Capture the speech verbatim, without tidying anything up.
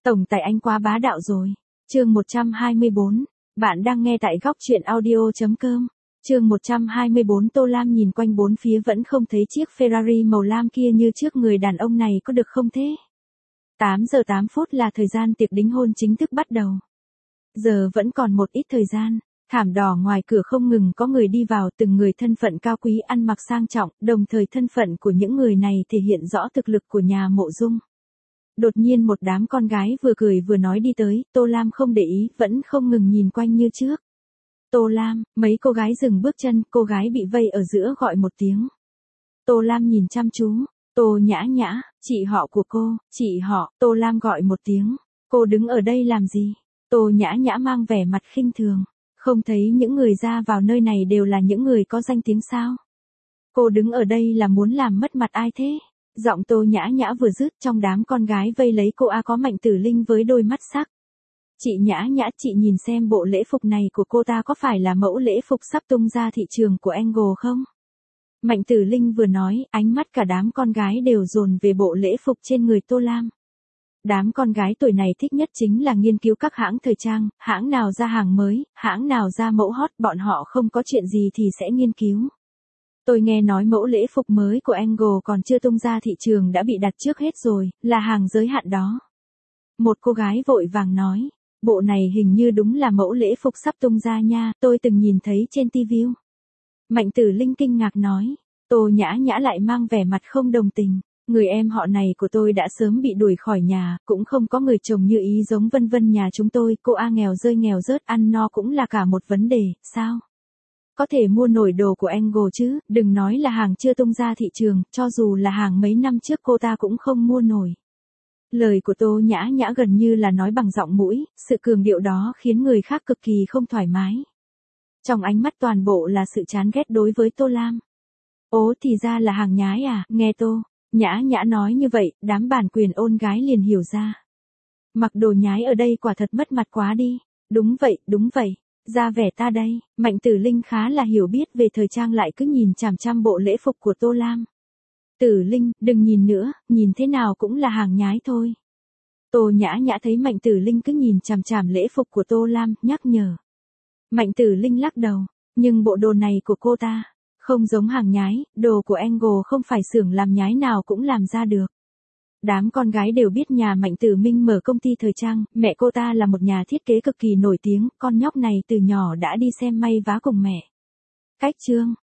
Tổng tài anh quá bá đạo rồi. Chương một trăm hai mươi bốn. Bạn đang nghe tại góc truyện audio chấm com. Chương một trăm hai mươi bốn. Tô Lam nhìn quanh bốn phía vẫn không thấy chiếc Ferrari màu lam kia như trước người đàn ông này có được không thế? tám giờ tám phút là thời gian tiệc đính hôn chính thức bắt đầu. Giờ vẫn còn một ít thời gian. Thảm đỏ ngoài cửa không ngừng có người đi vào, từng người thân phận cao quý ăn mặc sang trọng, đồng thời thân phận của những người này thể hiện rõ thực lực của nhà Mộ Dung. Đột nhiên một đám con gái vừa cười vừa nói đi tới, Tô Lam không để ý, vẫn không ngừng nhìn quanh như trước. Tô Lam, mấy cô gái dừng bước chân, cô gái bị vây ở giữa gọi một tiếng. Tô Lam nhìn chăm chú, Tô Nhã Nhã, chị họ của cô, chị họ, Tô Lam gọi một tiếng, cô đứng ở đây làm gì? Tô Nhã Nhã mang vẻ mặt khinh thường, không thấy những người ra vào nơi này đều là những người có danh tiếng sao? Cô đứng ở đây là muốn làm mất mặt ai thế? Giọng Tô Nhã Nhã vừa dứt, trong đám con gái vây lấy cô A có Mạnh Tử Linh với đôi mắt sắc. Chị Nhã Nhã, chị nhìn xem bộ lễ phục này của cô ta có phải là mẫu lễ phục sắp tung ra thị trường của Angle không? Mạnh Tử Linh vừa nói, ánh mắt cả đám con gái đều dồn về bộ lễ phục trên người Tô Lam. Đám con gái tuổi này thích nhất chính là nghiên cứu các hãng thời trang, hãng nào ra hàng mới, hãng nào ra mẫu hot, bọn họ không có chuyện gì thì sẽ nghiên cứu. Tôi nghe nói mẫu lễ phục mới của Angle còn chưa tung ra thị trường đã bị đặt trước hết rồi, là hàng giới hạn đó. Một cô gái vội vàng nói, bộ này hình như đúng là mẫu lễ phục sắp tung ra nha, tôi từng nhìn thấy trên ti vi. Mạnh Tử Linh kinh ngạc nói, Tô Nhã Nhã lại mang vẻ mặt không đồng tình, người em họ này của tôi đã sớm bị đuổi khỏi nhà, cũng không có người chồng như ý giống Vân Vân nhà chúng tôi, cô A nghèo rơi nghèo rớt ăn no cũng là cả một vấn đề, sao? Có thể mua nổi đồ của Angle chứ, đừng nói là hàng chưa tung ra thị trường, cho dù là hàng mấy năm trước cô ta cũng không mua nổi. Lời của Tô Nhã Nhã gần như là nói bằng giọng mũi, sự cường điệu đó khiến người khác cực kỳ không thoải mái. Trong ánh mắt toàn bộ là sự chán ghét đối với Tô Lam. Ố thì ra là hàng nhái à, nghe Tô Nhã Nhã nói như vậy, đám bản quyền ôn gái liền hiểu ra. Mặc đồ nhái ở đây quả thật mất mặt quá đi, đúng vậy, đúng vậy. Ra vẻ ta đây, Mạnh Tử Linh khá là hiểu biết về thời trang lại cứ nhìn chằm chằm bộ lễ phục của Tô Lam. Tử Linh, đừng nhìn nữa, nhìn thế nào cũng là hàng nhái thôi. Tô Nhã Nhã thấy Mạnh Tử Linh cứ nhìn chằm chằm lễ phục của Tô Lam, nhắc nhở. Mạnh Tử Linh lắc đầu, nhưng bộ đồ này của cô ta, không giống hàng nhái, đồ của Angle không phải xưởng làm nhái nào cũng làm ra được. Đám con gái đều biết nhà Mạnh Tử Minh mở công ty thời trang, mẹ cô ta là một nhà thiết kế cực kỳ nổi tiếng, con nhóc này từ nhỏ đã đi xem may vá cùng mẹ. Cách chương,